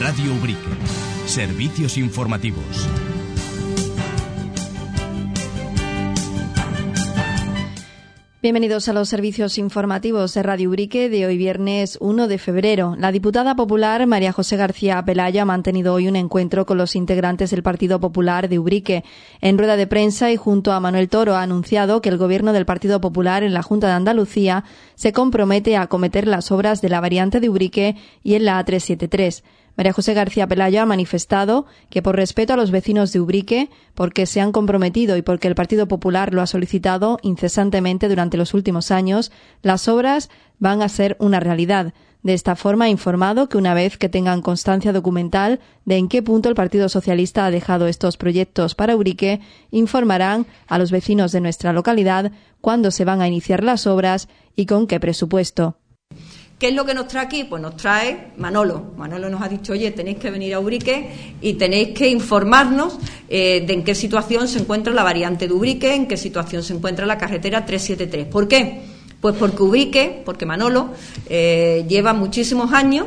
Radio Ubrique. Servicios informativos. Bienvenidos a los servicios informativos de Radio Ubrique de hoy viernes 1 de febrero. La diputada popular María José García Pelayo ha mantenido hoy un encuentro con los integrantes del Partido Popular de Ubrique. En rueda de prensa y junto a Manuel Toro ha anunciado que el Gobierno del Partido Popular en la Junta de Andalucía se compromete a acometer las obras de la variante de Ubrique y en la A373. María José García Pelayo ha manifestado que por respeto a los vecinos de Ubrique, porque se han comprometido y porque el Partido Popular lo ha solicitado incesantemente durante los últimos años, las obras van a ser una realidad. De esta forma ha informado que una vez que tengan constancia documental de en qué punto el Partido Socialista ha dejado estos proyectos para Ubrique, informarán a los vecinos de nuestra localidad cuándo se van a iniciar las obras y con qué presupuesto. ¿Qué es lo que nos trae aquí? Pues nos trae Manolo. Manolo nos ha dicho, oye, tenéis que venir a Ubrique y tenéis que informarnos de en qué situación se encuentra la variante de Ubrique, en qué situación se encuentra la carretera 373. ¿Por qué? Pues porque Manolo lleva muchísimos años,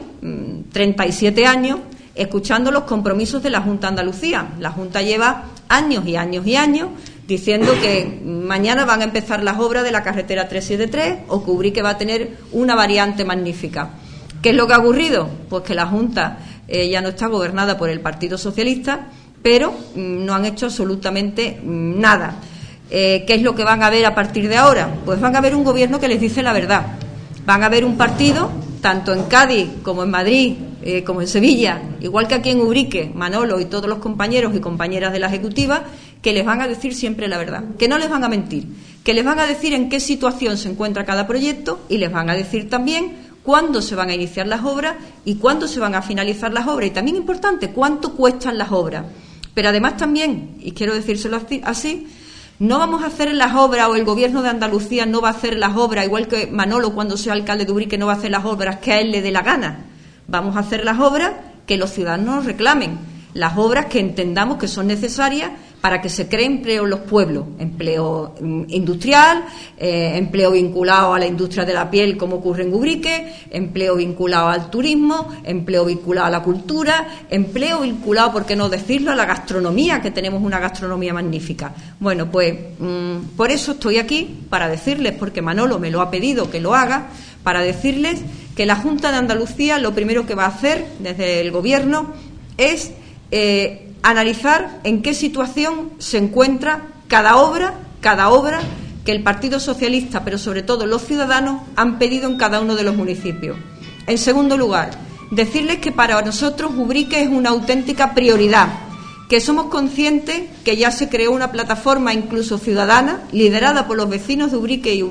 37 años, escuchando los compromisos de la Junta de Andalucía. La Junta lleva años y años y años diciendo que mañana van a empezar las obras de la carretera 373 o que Ubrique va a tener una variante magnífica. ¿Qué es lo que ha ocurrido? Pues que la Junta ya no está gobernada por el Partido Socialista, pero no han hecho absolutamente nada. ¿Qué es lo que van a ver a partir de ahora? Pues van a ver un gobierno que les dice la verdad. Van a ver un partido, tanto en Cádiz como en Madrid, como en Sevilla, igual que aquí en Ubrique, Manolo y todos los compañeros y compañeras de la Ejecutiva, que les van a decir siempre la verdad, que no les van a mentir, que les van a decir en qué situación se encuentra cada proyecto y les van a decir también cuándo se van a iniciar las obras y cuándo se van a finalizar las obras. Y también importante, cuánto cuestan las obras. Pero además también, y quiero decírselo así, no vamos a hacer las obras, o el Gobierno de Andalucía no va a hacer las obras, igual que Manolo cuando sea alcalde de Ubrique no va a hacer las obras que a él le dé la gana. Vamos a hacer las obras que los ciudadanos reclamen, las obras que entendamos que son necesarias para que se cree empleo en los pueblos, empleo industrial, empleo vinculado a la industria de la piel, como ocurre en Ubrique, empleo vinculado al turismo, empleo vinculado a la cultura, empleo vinculado, por qué no decirlo, a la gastronomía, que tenemos una gastronomía magnífica. Bueno, pues por eso estoy aquí, para decirles, porque Manolo me lo ha pedido que lo haga, para decirles que la Junta de Andalucía lo primero que va a hacer desde el Gobierno es analizar en qué situación se encuentra cada obra que el Partido Socialista, pero sobre todo los ciudadanos, han pedido en cada uno de los municipios. En segundo lugar, decirles que para nosotros Ubrique es una auténtica prioridad, que somos conscientes que ya se creó una plataforma incluso ciudadana, liderada por los vecinos de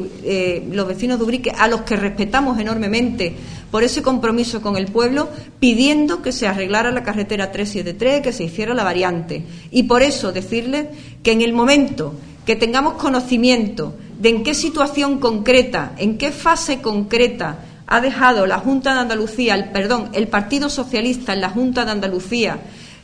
Ubrique, a los que respetamos enormemente por ese compromiso con el pueblo, pidiendo que se arreglara la carretera 373, que se hiciera la variante. Y por eso decirles que en el momento que tengamos conocimiento de en qué situación concreta, en qué fase concreta ha dejado la Junta de Andalucía, el Partido Socialista en la Junta de Andalucía,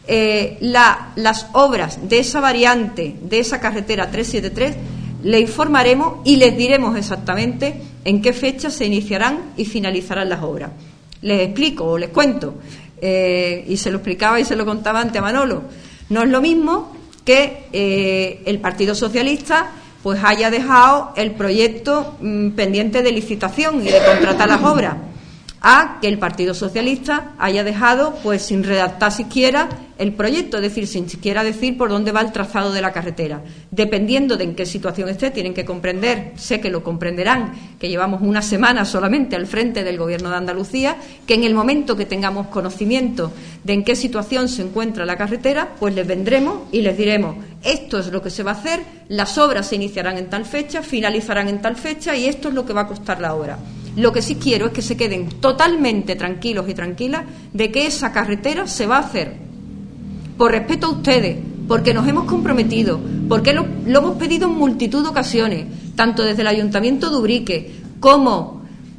las obras de esa variante, de esa carretera 373, le informaremos y les diremos exactamente en qué fecha se iniciarán y finalizarán las obras. Les explico o les cuento, y se lo explicaba y se lo contaba ante a Manolo. No es lo mismo que el Partido Socialista pues haya dejado el proyecto pendiente de licitación y de contratar las obras, a que el Partido Socialista haya dejado pues sin redactar siquiera el proyecto, es decir, sin siquiera decir por dónde va el trazado de la carretera. Dependiendo de en qué situación esté, tienen que comprender, sé que lo comprenderán, que llevamos una semana solamente al frente del Gobierno de Andalucía, que en el momento que tengamos conocimiento de en qué situación se encuentra la carretera, pues les vendremos y les diremos, esto es lo que se va a hacer, las obras se iniciarán en tal fecha, finalizarán en tal fecha y esto es lo que va a costar la obra. Lo que sí quiero es que se queden totalmente tranquilos y tranquilas de que esa carretera se va a hacer. Por respeto a ustedes, porque nos hemos comprometido, porque lo hemos pedido en multitud de ocasiones, tanto desde el Ayuntamiento de Ubrique como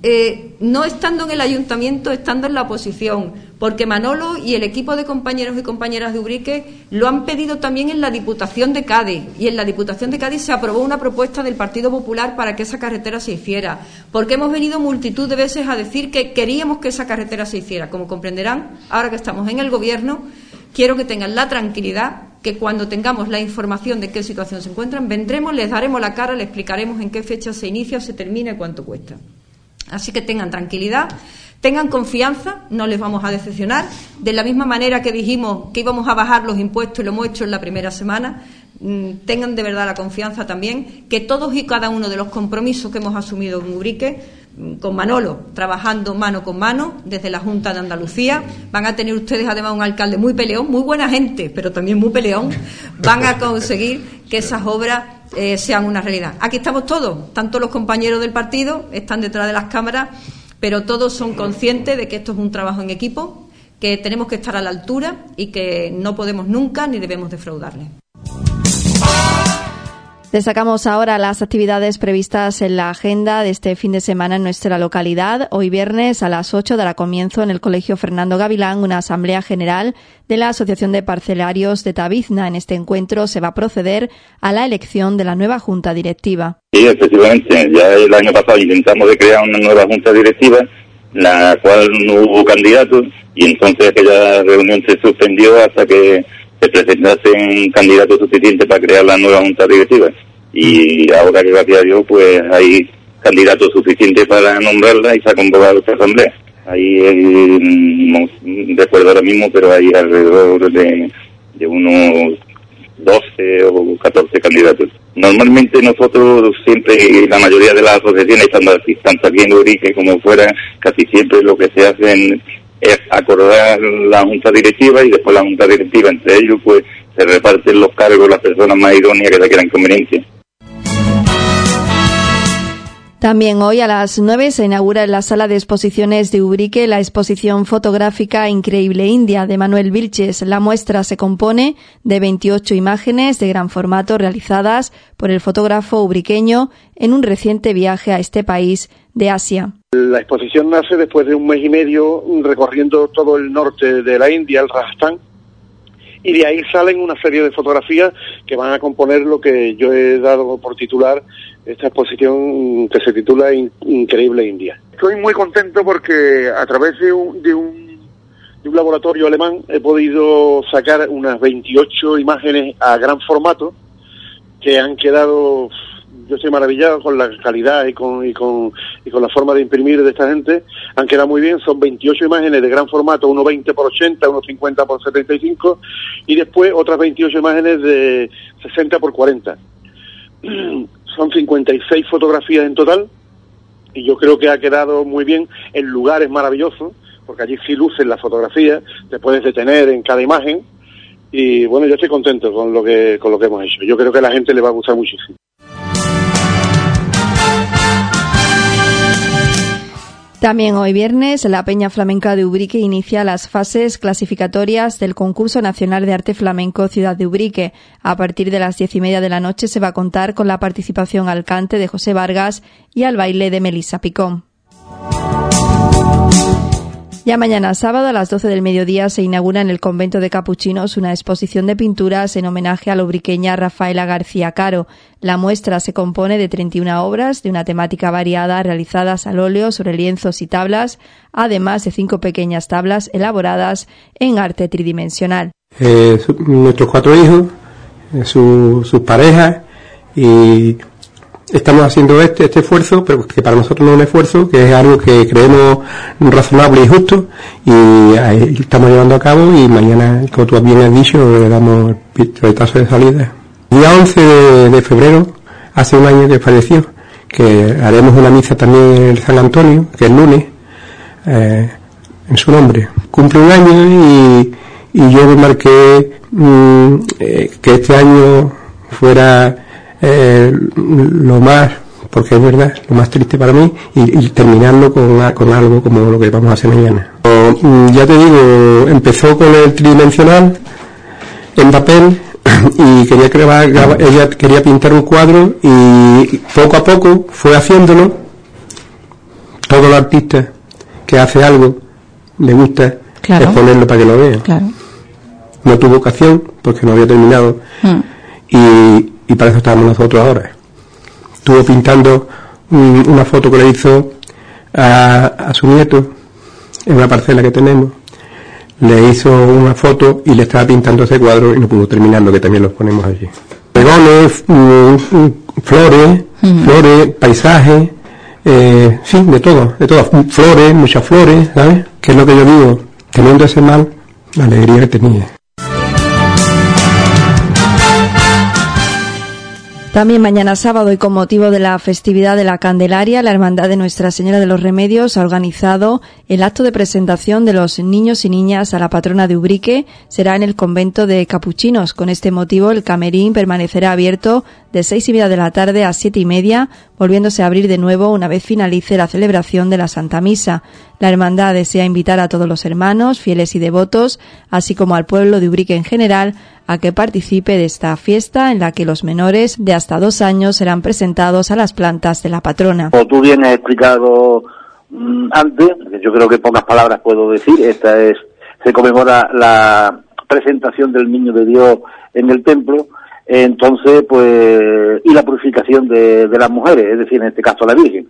no estando en el ayuntamiento, estando en la oposición, porque Manolo y el equipo de compañeros y compañeras de Ubrique lo han pedido también en la Diputación de Cádiz, y en la Diputación de Cádiz se aprobó una propuesta del Partido Popular para que esa carretera se hiciera, porque hemos venido multitud de veces a decir que queríamos que esa carretera se hiciera. Como comprenderán, ahora que estamos en el Gobierno, quiero que tengan la tranquilidad que cuando tengamos la información de qué situación se encuentran, vendremos, les daremos la cara, les explicaremos en qué fecha se inicia o se termina y cuánto cuesta. Así que tengan tranquilidad, tengan confianza, no les vamos a decepcionar. De la misma manera que dijimos que íbamos a bajar los impuestos y lo hemos hecho en la primera semana, tengan de verdad la confianza también que todos y cada uno de los compromisos que hemos asumido en Ubrique, con Manolo, trabajando mano con mano desde la Junta de Andalucía, van a tener ustedes además un alcalde muy peleón, muy buena gente, pero también muy peleón, van a conseguir que esas obras sean una realidad. Aquí estamos todos, tanto los compañeros del partido, están detrás de las cámaras, pero todos son conscientes de que esto es un trabajo en equipo, que tenemos que estar a la altura y que no podemos nunca ni debemos defraudarles. Destacamos ahora las actividades previstas en la agenda de este fin de semana en nuestra localidad. Hoy viernes a las 8 dará comienzo en el Colegio Fernando Gavilán una asamblea general de la Asociación de Parcelarios de Tavizna. En este encuentro se va a proceder a la elección de la nueva junta directiva. Sí, efectivamente. Ya el año pasado intentamos de crear una nueva junta directiva, la cual no hubo candidatos, y entonces aquella reunión se suspendió hasta que se presentasen candidatos suficientes para crear la nueva junta directiva. Y ahora que, gracias a Dios, pues hay candidatos suficientes para nombrarla y se ha convocado esta asamblea. Ahí, no recuerdo ahora mismo, pero hay alrededor de unos 12 o 14 candidatos. Normalmente nosotros siempre, la mayoría de las asociaciones, tanto aquí en Ubrique como fuera, casi siempre lo que se hace es acordar la junta directiva, y después la junta directiva entre ellos pues se reparten los cargos las personas más idóneas que la quieran conveniencia. También hoy a las 9 se inaugura en la sala de exposiciones de Ubrique la exposición fotográfica Increíble India de Manuel Vilches. La muestra se compone de 28 imágenes de gran formato realizadas por el fotógrafo ubriqueño en un reciente viaje a este país de Asia. La exposición nace después de un mes y medio recorriendo todo el norte de la India, el Rajasthan, y de ahí salen una serie de fotografías que van a componer lo que yo he dado por titular esta exposición, que se titula Increíble India. Estoy muy contento porque a través de un laboratorio alemán he podido sacar unas 28 imágenes a gran formato que han quedado. Yo estoy maravillado con la calidad y con la forma de imprimir de esta gente. Han quedado muy bien. Son 28 imágenes de gran formato, uno 20 por 80, uno 50 por 75, y después otras 28 imágenes de 60 por 40. Son 56 fotografías en total, y yo creo que ha quedado muy bien. El lugar es maravilloso, porque allí sí lucen las fotografías, te puedes detener en cada imagen, y bueno, yo estoy contento con lo que hemos hecho. Yo creo que a la gente le va a gustar muchísimo. También hoy viernes, la Peña Flamenca de Ubrique inicia las fases clasificatorias del Concurso Nacional de Arte Flamenco Ciudad de Ubrique. A partir de las 10:30 de la noche se va a contar con la participación al cante de José Vargas y al baile de Melissa Picón. Ya mañana sábado a las 12 del mediodía se inaugura en el Convento de Capuchinos una exposición de pinturas en homenaje a la ubriqueña Rafaela García Caro. La muestra se compone de 31 obras de una temática variada realizadas al óleo sobre lienzos y tablas, además de 5 pequeñas tablas elaboradas en arte tridimensional. Nuestros 4 hijos, sus parejas, y estamos haciendo este esfuerzo, pero que para nosotros no es un esfuerzo, que es algo que creemos razonable y justo, y ahí estamos llevando a cabo, y mañana, como tú bien has dicho, le damos el pistoletazo de salida. El día 11 de febrero, hace un año que falleció, que haremos una misa también en San Antonio, que es el lunes, en su nombre. Cumple un año y yo me marqué que este año fuera lo más, porque es verdad, lo más triste para mí, y terminarlo con algo como lo que vamos a hacer mañana. Ya te digo, empezó con el tridimensional en papel, y ella quería pintar un cuadro, y poco a poco fue haciéndolo todos los artistas que hace algo, le gusta exponerlo para que lo vean. Claro. No tuvo ocasión porque no había terminado y para eso estábamos nosotros ahora. Estuvo pintando una foto que le hizo a su nieto en una parcela que tenemos. Le hizo una foto y le estaba pintando ese cuadro y no pudo terminarlo, que también los ponemos allí. Pegones, flores, paisajes, sí, de todo, flores, muchas flores, ¿sabes? Que es lo que yo digo, teniendo ese mal, la alegría que tenía. También mañana sábado y con motivo de la festividad de la Candelaria, la Hermandad de Nuestra Señora de los Remedios ha organizado el acto de presentación de los niños y niñas a la patrona de Ubrique. Será en el convento de Capuchinos. Con este motivo, el camerín permanecerá abierto de 6:30 de la tarde a 7:30, volviéndose a abrir de nuevo una vez finalice la celebración de la Santa Misa. La hermandad desea invitar a todos los hermanos, fieles y devotos, así como al pueblo de Ubrique en general, a que participe de esta fiesta en la que los menores de hasta 2 años serán presentados a las plantas de la patrona. Como tú bien has explicado antes, yo creo que pocas palabras puedo decir, se conmemora la presentación del Niño de Dios en el templo, entonces pues, y la purificación de las mujeres, es decir, en este caso la Virgen.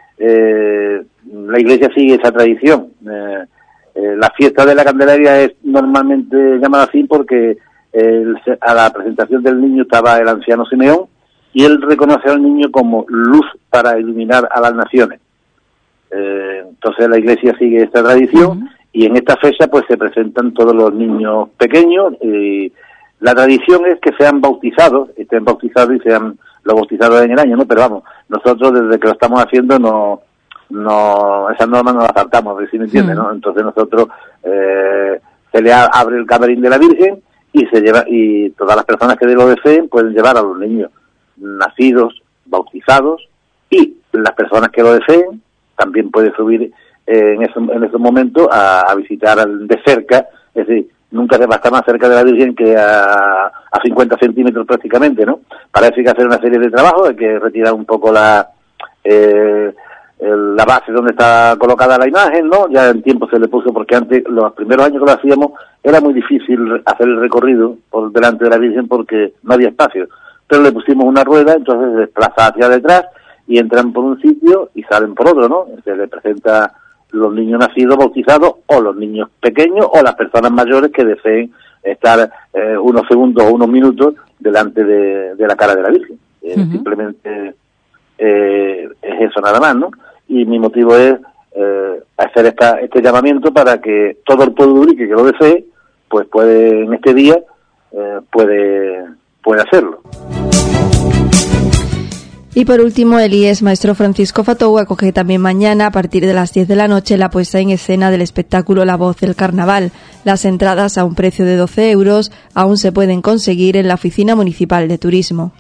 La Iglesia sigue esa tradición. La fiesta de la Candelaria es normalmente llamada así porque a la presentación del niño estaba el anciano Simeón y él reconoce al niño como luz para iluminar a las naciones. Entonces la Iglesia sigue esta tradición y en esta fecha pues se presentan todos los niños pequeños. La tradición es que sean bautizados, estén bautizados y sean los bautizados en el año, ¿no? Pero vamos, nosotros desde que lo estamos haciendo esas normas no las saltamos, ¿sí me entiendes, no? Entonces nosotros se le abre el camarín de la Virgen y se lleva, y todas las personas que lo deseen pueden llevar a los niños nacidos, bautizados, y las personas que lo deseen también pueden subir en esos momentos a visitar de cerca, es decir, nunca se va a estar más cerca de la Virgen que a 50 centímetros prácticamente, ¿no? Para eso hay que hacer una serie de trabajos, hay que retirar un poco la base donde está colocada la imagen, ¿no? Ya en tiempo se le puso, porque antes, los primeros años que lo hacíamos, era muy difícil hacer el recorrido por delante de la Virgen porque no había espacio. Pero le pusimos una rueda, entonces se desplaza hacia detrás y entran por un sitio y salen por otro, ¿no? Se le presenta los niños nacidos, bautizados, o los niños pequeños, o las personas mayores que deseen estar unos segundos o unos minutos delante de la cara de la Virgen. Simplemente es eso nada más, ¿no? Y mi motivo es hacer este llamamiento para que todo el pueblo de Ubrique que lo desee, pues puede, en este día, puede hacerlo. Y por último, el IES Maestro Francisco Fatou acoge también mañana, a partir de las 10 de la noche, la puesta en escena del espectáculo La Voz del Carnaval. Las entradas a un precio de 12 euros aún se pueden conseguir en la Oficina Municipal de Turismo.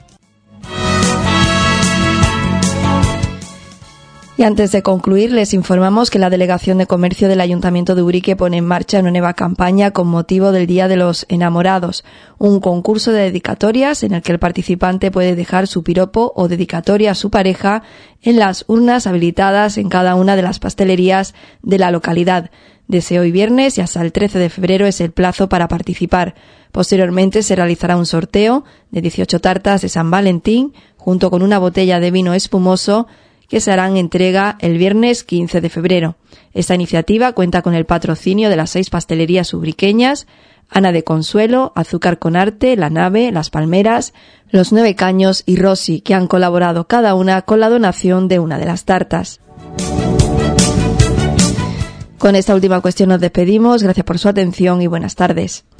Y antes de concluir, les informamos que la Delegación de Comercio del Ayuntamiento de Ubrique pone en marcha una nueva campaña con motivo del Día de los Enamorados, un concurso de dedicatorias en el que el participante puede dejar su piropo o dedicatoria a su pareja en las urnas habilitadas en cada una de las pastelerías de la localidad. Desde hoy viernes y hasta el 13 de febrero es el plazo para participar. Posteriormente se realizará un sorteo de 18 tartas de San Valentín junto con una botella de vino espumoso que se harán entrega el viernes 15 de febrero. Esta iniciativa cuenta con el patrocinio de las 6 pastelerías ubriqueñas, Ana de Consuelo, Azúcar con Arte, La Nave, Las Palmeras, Los 9 Caños y Rossi, que han colaborado cada una con la donación de una de las tartas. Con esta última cuestión nos despedimos. Gracias por su atención y buenas tardes.